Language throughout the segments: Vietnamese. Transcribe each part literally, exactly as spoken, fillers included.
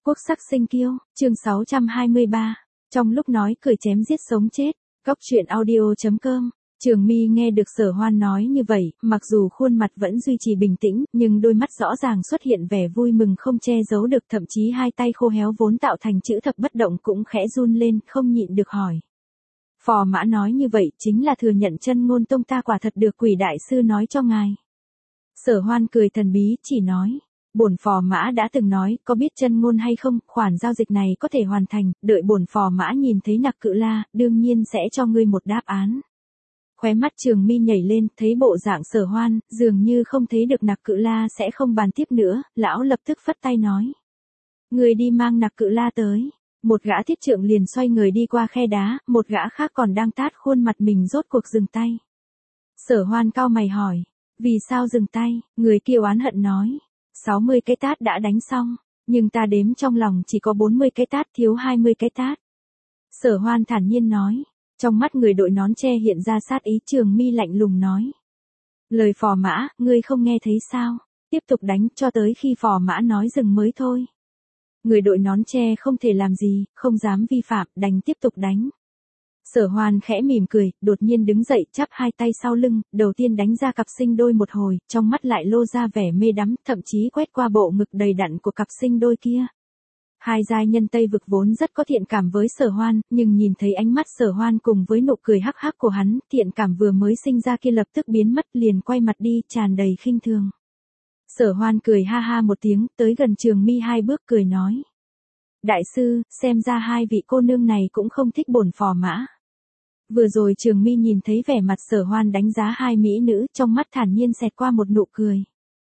Quốc sắc sinh kiêu, chương sáu trăm hai mươi ba. Trong lúc nói cười chém giết sống chết, Cóc truyện audio chấm com. Trường My nghe được Sở Hoan nói như vậy, mặc dù khuôn mặt vẫn duy trì bình tĩnh, nhưng đôi mắt rõ ràng xuất hiện vẻ vui mừng không che giấu được, thậm chí hai tay khô héo vốn tạo thành chữ thập bất động cũng khẽ run lên, không nhịn được hỏi. Phò mã nói như vậy chính là thừa nhận chân ngôn tông ta quả thật được Quỷ đại sư nói cho ngài. Sở Hoan cười thần bí, chỉ nói. Bổn phò mã đã từng nói, có biết chân ngôn hay không, khoản giao dịch này có thể hoàn thành, đợi bổn phò mã nhìn thấy Nặc Cự La, đương nhiên sẽ cho ngươi một đáp án. Khóe mắt Trường My nhảy lên, thấy bộ dạng Sở Hoan, dường như không thấy được Nặc Cự La sẽ không bàn tiếp nữa, lão lập tức phất tay nói. Người đi mang Nặc Cự La tới. Một gã thiết trượng liền xoay người đi qua khe đá, một gã khác còn đang tát khuôn mặt mình rốt cuộc dừng tay. Sở Hoan cau mày hỏi, vì sao dừng tay, người kia oán hận nói. sáu mươi cái tát đã đánh xong, nhưng ta đếm trong lòng chỉ có bốn mươi cái tát, thiếu hai mươi cái tát. Sở Hoan thản nhiên nói, trong mắt người đội nón tre hiện ra sát ý. Trường My lạnh lùng nói. Lời phò mã, ngươi không nghe thấy sao, tiếp tục đánh cho tới khi phò mã nói dừng mới thôi. Người đội nón tre không thể làm gì, không dám vi phạm, đành tiếp tục đánh. Sở Hoan khẽ mỉm cười, đột nhiên đứng dậy, chắp hai tay sau lưng, đầu tiên đánh ra cặp sinh đôi một hồi, trong mắt lại lô ra vẻ mê đắm, thậm chí quét qua bộ ngực đầy đặn của cặp sinh đôi kia. Hai giai nhân Tây vực vốn rất có thiện cảm với Sở Hoan, nhưng nhìn thấy ánh mắt Sở Hoan cùng với nụ cười hắc hắc của hắn, thiện cảm vừa mới sinh ra kia lập tức biến mất, liền quay mặt đi, tràn đầy khinh thường. Sở Hoan cười ha ha một tiếng, tới gần Trường My hai bước cười nói. Đại sư, xem ra hai vị cô nương này cũng không thích bổn phò mã. Vừa rồi Trường My nhìn thấy vẻ mặt Sở Hoan đánh giá hai mỹ nữ, trong mắt thản nhiên xẹt qua một nụ cười.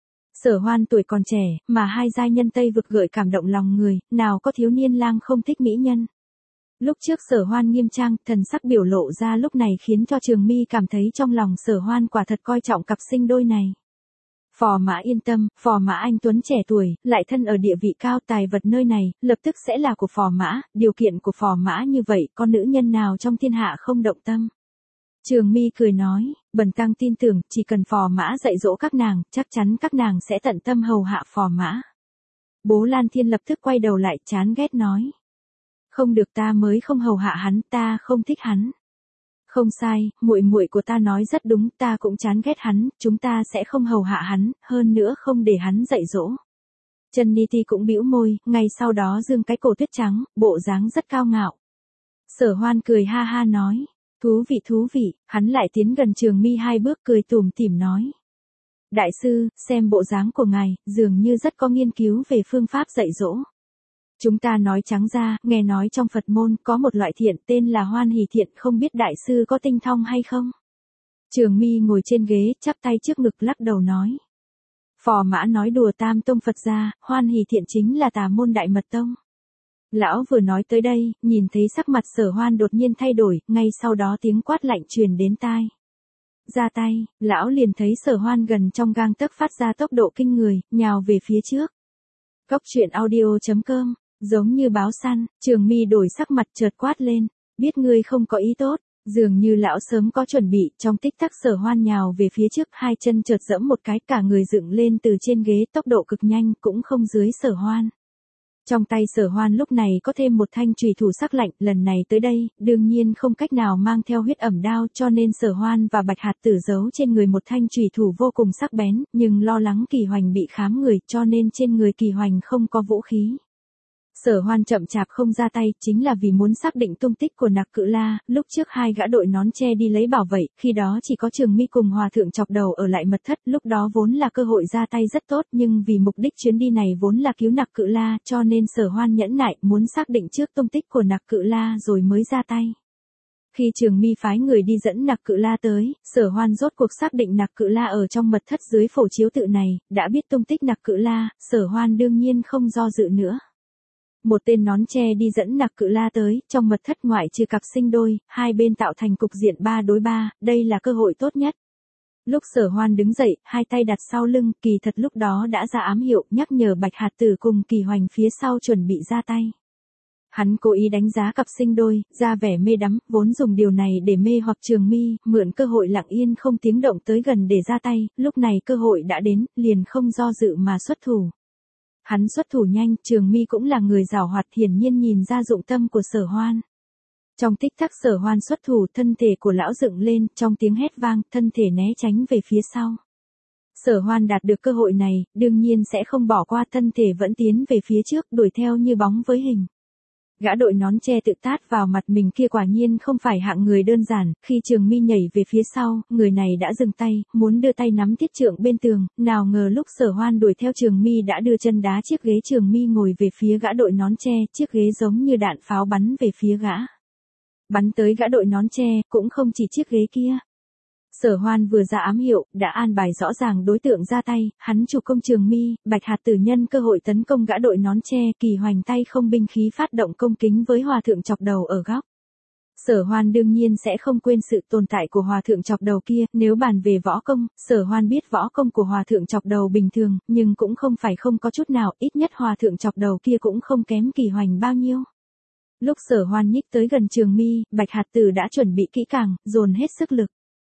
Sở Hoan tuổi còn trẻ, mà hai giai nhân Tây vực gợi cảm động lòng người, nào có thiếu niên lang không thích mỹ nhân. Lúc trước Sở Hoan nghiêm trang, thần sắc biểu lộ ra lúc này khiến cho Trường My cảm thấy trong lòng Sở Hoan quả thật coi trọng cặp sinh đôi này. Phò mã yên tâm, phò mã anh tuấn trẻ tuổi, lại thân ở địa vị cao, tài vật nơi này, lập tức sẽ là của phò mã, điều kiện của phò mã như vậy, con nữ nhân nào trong thiên hạ không động tâm. Trường My cười nói, bần tăng tin tưởng, chỉ cần phò mã dạy dỗ các nàng, chắc chắn các nàng sẽ tận tâm hầu hạ phò mã. Bố Lan Thiên lập tức quay đầu lại, chán ghét nói. Không được, ta mới không hầu hạ hắn, ta không thích hắn. Không sai, muội muội của ta nói rất đúng, ta cũng chán ghét hắn, chúng ta sẽ không hầu hạ hắn, hơn nữa không để hắn dạy dỗ. Trần Ni Ti cũng bĩu môi, ngay sau đó dương cái cổ tuyết trắng, bộ dáng rất cao ngạo. Sở Hoan cười ha ha nói, thú vị thú vị, hắn lại tiến gần Trường My hai bước cười tủm tỉm nói. Đại sư, xem bộ dáng của ngài, dường như rất có nghiên cứu về phương pháp dạy dỗ. Chúng ta nói trắng ra, nghe nói trong Phật môn có một loại thiện tên là Hoan Hỷ thiện, không biết đại sư có tinh thông hay không? Trường My ngồi trên ghế, chắp tay trước ngực lắc đầu nói. Phò mã nói đùa, Tam tông Phật gia, Hoan Hỷ thiện chính là tà môn Đại Mật tông. Lão vừa nói tới đây, nhìn thấy sắc mặt Sở Hoan đột nhiên thay đổi, ngay sau đó tiếng quát lạnh truyền đến tai. Ra tay, lão liền thấy Sở Hoan gần trong gang tấc phát ra tốc độ kinh người, nhào về phía trước. Cóc truyện audio chấm com. Giống như báo săn, Trường My đổi sắc mặt chợt quát lên, biết ngươi không có ý tốt, dường như lão sớm có chuẩn bị, trong tích tắc Sở Hoan nhào về phía trước, hai chân chợt giẫm một cái, cả người dựng lên từ trên ghế, tốc độ cực nhanh, cũng không dưới Sở Hoan. Trong tay Sở Hoan lúc này có thêm một thanh chùy thủ sắc lạnh, lần này tới đây, đương nhiên không cách nào mang theo huyết ẩm đao, cho nên Sở Hoan và Bạch Hạt Tử giấu trên người một thanh chùy thủ vô cùng sắc bén, nhưng lo lắng Kỳ Hoành bị khám người, cho nên trên người Kỳ Hoành không có vũ khí. Sở Hoan chậm chạp không ra tay, chính là vì muốn xác định tung tích của Nặc Cự La. Lúc trước hai gã đội nón tre đi lấy bảo vệ, khi đó chỉ có Trường My cùng Hòa thượng chọc đầu ở lại mật thất, lúc đó vốn là cơ hội ra tay rất tốt, nhưng vì mục đích chuyến đi này vốn là cứu Nặc Cự La, cho nên Sở Hoan nhẫn nại, muốn xác định trước tung tích của Nặc Cự La rồi mới ra tay. Khi Trường My phái người đi dẫn Nặc Cự La tới, Sở Hoan rốt cuộc xác định Nặc Cự La ở trong mật thất dưới phổ chiếu tự này, đã biết tung tích Nặc Cự La, Sở Hoan đương nhiên không do dự nữa. Một tên nón tre đi dẫn Nặc Cự La tới, trong mật thất ngoại trừ cặp sinh đôi, hai bên tạo thành cục diện ba đối ba, đây là cơ hội tốt nhất. Lúc Sở Hoan đứng dậy, hai tay đặt sau lưng, kỳ thật lúc đó đã ra ám hiệu, nhắc nhở Bạch Hạt Tử cùng Kỳ Hoành phía sau chuẩn bị ra tay. Hắn cố ý đánh giá cặp sinh đôi, ra vẻ mê đắm, vốn dùng điều này để mê hoặc Trường My, mượn cơ hội lặng yên không tiếng động tới gần để ra tay, lúc này cơ hội đã đến, liền không do dự mà xuất thủ. Hắn xuất thủ nhanh, Trường My cũng là người giảo hoạt, hiển nhiên nhìn ra dụng tâm của Sở Hoan. Trong tích tắc Sở Hoan xuất thủ, thân thể của lão dựng lên, trong tiếng hét vang, thân thể né tránh về phía sau. Sở Hoan đạt được cơ hội này, đương nhiên sẽ không bỏ qua, thân thể vẫn tiến về phía trước, đuổi theo như bóng với hình. Gã đội nón che tự tát vào mặt mình kia quả nhiên không phải hạng người đơn giản, khi Trường My nhảy về phía sau, người này đã dừng tay, muốn đưa tay nắm thiết trượng bên tường, nào ngờ lúc Sở Hoan đuổi theo Trường My đã đưa chân đá chiếc ghế Trường My ngồi về phía gã đội nón che, chiếc ghế giống như đạn pháo bắn về phía gã. Bắn tới gã đội nón che, cũng không chỉ chiếc ghế kia. Sở Hoan vừa ra ám hiệu, đã an bài rõ ràng đối tượng ra tay, hắn chủ công Trường My, Bạch Hạt Tử nhân cơ hội tấn công gã đội nón che, Kỳ Hoành tay không binh khí phát động công kính với Hòa thượng chọc đầu ở góc. Sở Hoan đương nhiên sẽ không quên sự tồn tại của Hòa thượng chọc đầu kia, nếu bàn về võ công, Sở Hoan biết võ công của Hòa thượng chọc đầu bình thường, nhưng cũng không phải không có chút nào, ít nhất Hòa thượng chọc đầu kia cũng không kém Kỳ Hoành bao nhiêu. Lúc Sở Hoan nhích tới gần Trường My, Bạch Hạt Tử đã chuẩn bị kỹ càng, dồn hết sức lực.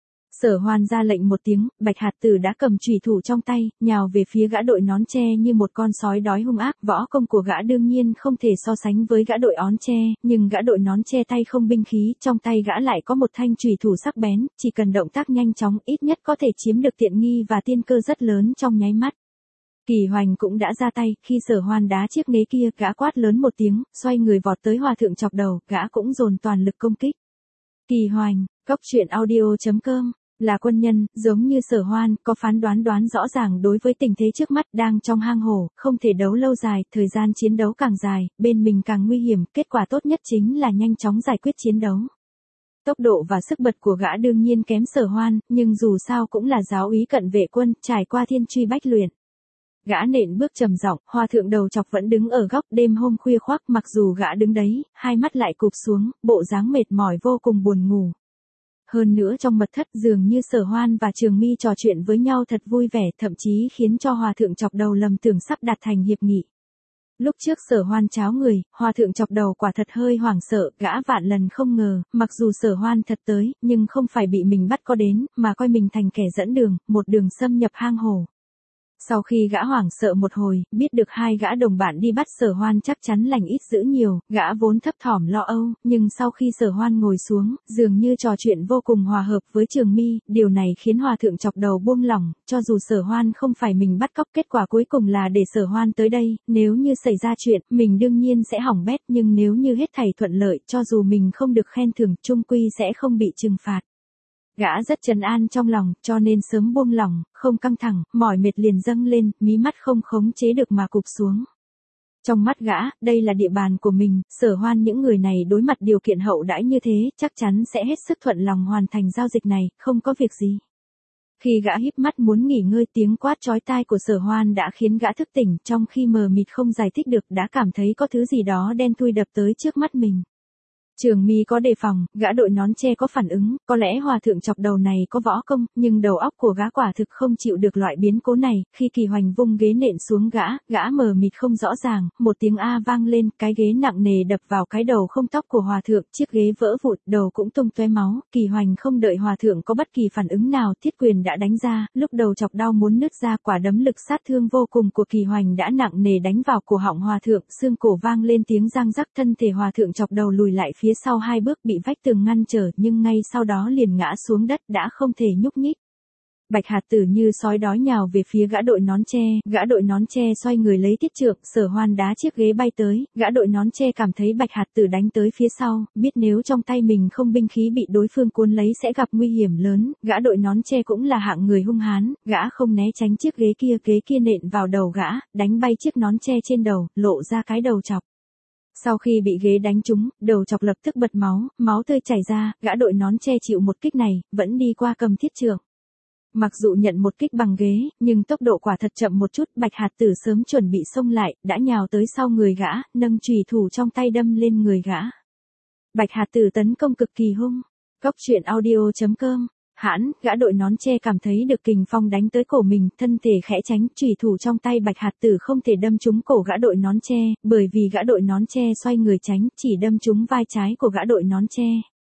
Sở Hoan ra lệnh một tiếng, Bạch Hạt Tử đã cầm chùy thủ trong tay, nhào về phía gã đội nón che như một con sói đói hung ác. Võ công của gã đương nhiên không thể so sánh với gã đội ón che, nhưng gã đội nón che tay không binh khí, trong tay gã lại có một thanh chùy thủ sắc bén, chỉ cần động tác nhanh chóng, ít nhất có thể chiếm được tiện nghi và tiên cơ rất lớn trong nháy mắt. Kỳ Hoành cũng đã ra tay, khi Sở Hoan đá chiếc ghế kia, gã quát lớn một tiếng, xoay người vọt tới Hòa thượng chọc đầu, gã cũng dồn toàn lực công kích. Kỳ Hoành, Cốc truyện audio chấm com là quân nhân, giống như Sở Hoan, có phán đoán đoán rõ ràng đối với tình thế trước mắt, đang trong hang hổ, không thể đấu lâu dài, thời gian chiến đấu càng dài, bên mình càng nguy hiểm, kết quả tốt nhất chính là nhanh chóng giải quyết chiến đấu. Tốc độ và sức bật của gã đương nhiên kém Sở Hoan, nhưng dù sao cũng là giáo úy cận vệ quân, trải qua thiên truy bách luyện. Gã nện bước trầm giọng, Hòa thượng đầu chọc vẫn đứng ở góc, đêm hôm khuya khoác, mặc dù gã đứng đấy, hai mắt lại cụp xuống, bộ dáng mệt mỏi vô cùng buồn ngủ. Hơn nữa trong mật thất dường như Sở Hoan và Trường My trò chuyện với nhau thật vui vẻ, thậm chí khiến cho Hòa thượng chọc đầu lầm tưởng sắp đạt thành hiệp nghị. Lúc trước Sở Hoan cháo người, Hòa thượng chọc đầu quả thật hơi hoảng sợ, gã vạn lần không ngờ, mặc dù Sở Hoan thật tới, nhưng không phải bị mình bắt có đến, mà coi mình thành kẻ dẫn đường, một đường xâm nhập hang hổ. Sau khi gã hoảng sợ một hồi, biết được hai gã đồng bạn đi bắt Sở Hoan chắc chắn lành ít dữ nhiều, gã vốn thấp thỏm lo âu, nhưng sau khi Sở Hoan ngồi xuống, dường như trò chuyện vô cùng hòa hợp với Trường My, điều này khiến Hòa thượng chọc đầu buông lỏng, cho dù Sở Hoan không phải mình bắt cóc, kết quả cuối cùng là để Sở Hoan tới đây, nếu như xảy ra chuyện, mình đương nhiên sẽ hỏng bét, nhưng nếu như hết thảy thuận lợi, cho dù mình không được khen thưởng, chung quy sẽ không bị trừng phạt. Gã rất trấn an trong lòng, cho nên sớm buông lỏng, không căng thẳng, mỏi mệt liền dâng lên, mí mắt không khống chế được mà cụp xuống. Trong mắt gã, đây là địa bàn của mình, Sở Hoan những người này đối mặt điều kiện hậu đãi như thế, chắc chắn sẽ hết sức thuận lòng hoàn thành giao dịch này, không có việc gì. Khi gã híp mắt muốn nghỉ ngơi, tiếng quát chói tai của Sở Hoan đã khiến gã thức tỉnh, trong khi mờ mịt không giải thích được, đã cảm thấy có thứ gì đó đen thui đập tới trước mắt mình. Trường My có đề phòng, gã đội nón che có phản ứng, có lẽ Hòa thượng chọc đầu này có võ công, nhưng đầu óc của gã quả thực không chịu được loại biến cố này, khi Kỳ Hoành vung ghế nện xuống gã, gã mờ mịt không rõ ràng, một tiếng a vang lên, cái ghế nặng nề đập vào cái đầu không tóc của Hòa thượng, chiếc ghế vỡ vụn, đầu cũng tung tóe máu, Kỳ Hoành không đợi Hòa thượng có bất kỳ phản ứng nào, thiết quyền đã đánh ra, lúc đầu chọc đau muốn nứt ra, quả đấm lực sát thương vô cùng của Kỳ Hoành đã nặng nề đánh vào cổ họng Hòa thượng, xương cổ vang lên tiếng răng rắc, thân thể Hòa thượng chọc đầu lùi lại phía sau hai bước, bị vách tường ngăn trở, nhưng ngay sau đó liền ngã xuống đất, đã không thể nhúc nhích. Bạch Hạt Tử như sói đói nhào về phía gã đội nón che, gã đội nón che xoay người lấy thiết trượng, Sở Hoan đá chiếc ghế bay tới, gã đội nón che cảm thấy Bạch Hạt Tử đánh tới phía sau, biết nếu trong tay mình không binh khí bị đối phương cuốn lấy sẽ gặp nguy hiểm lớn, gã đội nón che cũng là hạng người hung hãn, gã không né tránh chiếc ghế kia, ghế kia nện vào đầu gã, đánh bay chiếc nón che trên đầu, lộ ra cái đầu chọc. Sau khi bị ghế đánh trúng, đầu chọc lập tức bật máu, máu tươi chảy ra, gã đội nón che chịu một kích này, vẫn đi qua cầm thiết trượng. Mặc dù nhận một kích bằng ghế, nhưng tốc độ quả thật chậm một chút, Bạch Hạt Tử sớm chuẩn bị xông lại, đã nhào tới sau người gã, nâng chùy thủ trong tay đâm lên người gã. Bạch Hạt Tử tấn công cực kỳ hung. Cốc truyện audio chấm com Hãn, gã đội nón che cảm thấy được kình phong đánh tới cổ mình, thân thể khẽ tránh, chùy thủ trong tay Bạch Hạt Tử không thể đâm trúng cổ gã đội nón che, bởi vì gã đội nón che xoay người tránh, chỉ đâm trúng vai trái của gã đội nón che.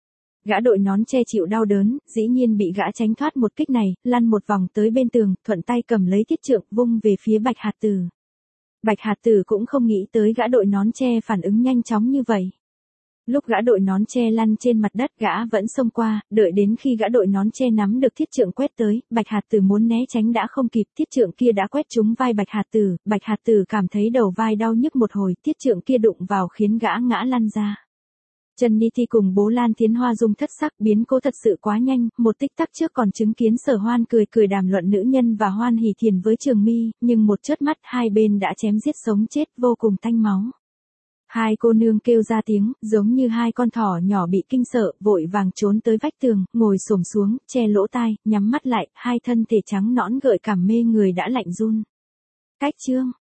Gã đội nón che chịu đau đớn, dĩ nhiên bị gã tránh thoát một kích này, lăn một vòng tới bên tường, thuận tay cầm lấy thiết trượng, vung về phía Bạch Hạt Tử. Bạch Hạt Tử cũng không nghĩ tới gã đội nón tre phản ứng nhanh chóng như vậy. Lúc gã đội nón tre lăn trên mặt đất gã vẫn xông qua, đợi đến khi gã đội nón tre nắm được thiết trượng quét tới, Bạch Hạt Tử muốn né tránh đã không kịp, thiết trượng kia đã quét trúng vai Bạch Hạt Tử, Bạch Hạt Tử cảm thấy đầu vai đau nhức một hồi, thiết trượng kia đụng vào khiến gã ngã lăn ra. Trần Ni Thi cùng bố Lan Thiến Hoa dung thất sắc, biến cố thật sự quá nhanh, một tích tắc trước còn chứng kiến Sở Hoan cười cười đàm luận nữ nhân và Hoan Hỷ Thiền với Trường Mi, nhưng một chớp mắt hai bên đã chém giết sống chết vô cùng tanh máu. Hai cô nương kêu ra tiếng, giống như hai con thỏ nhỏ bị kinh sợ, vội vàng trốn tới vách tường, ngồi xổm xuống, che lỗ tai, nhắm mắt lại, hai thân thể trắng nõn gợi cảm mê người đã lạnh run. Cách chương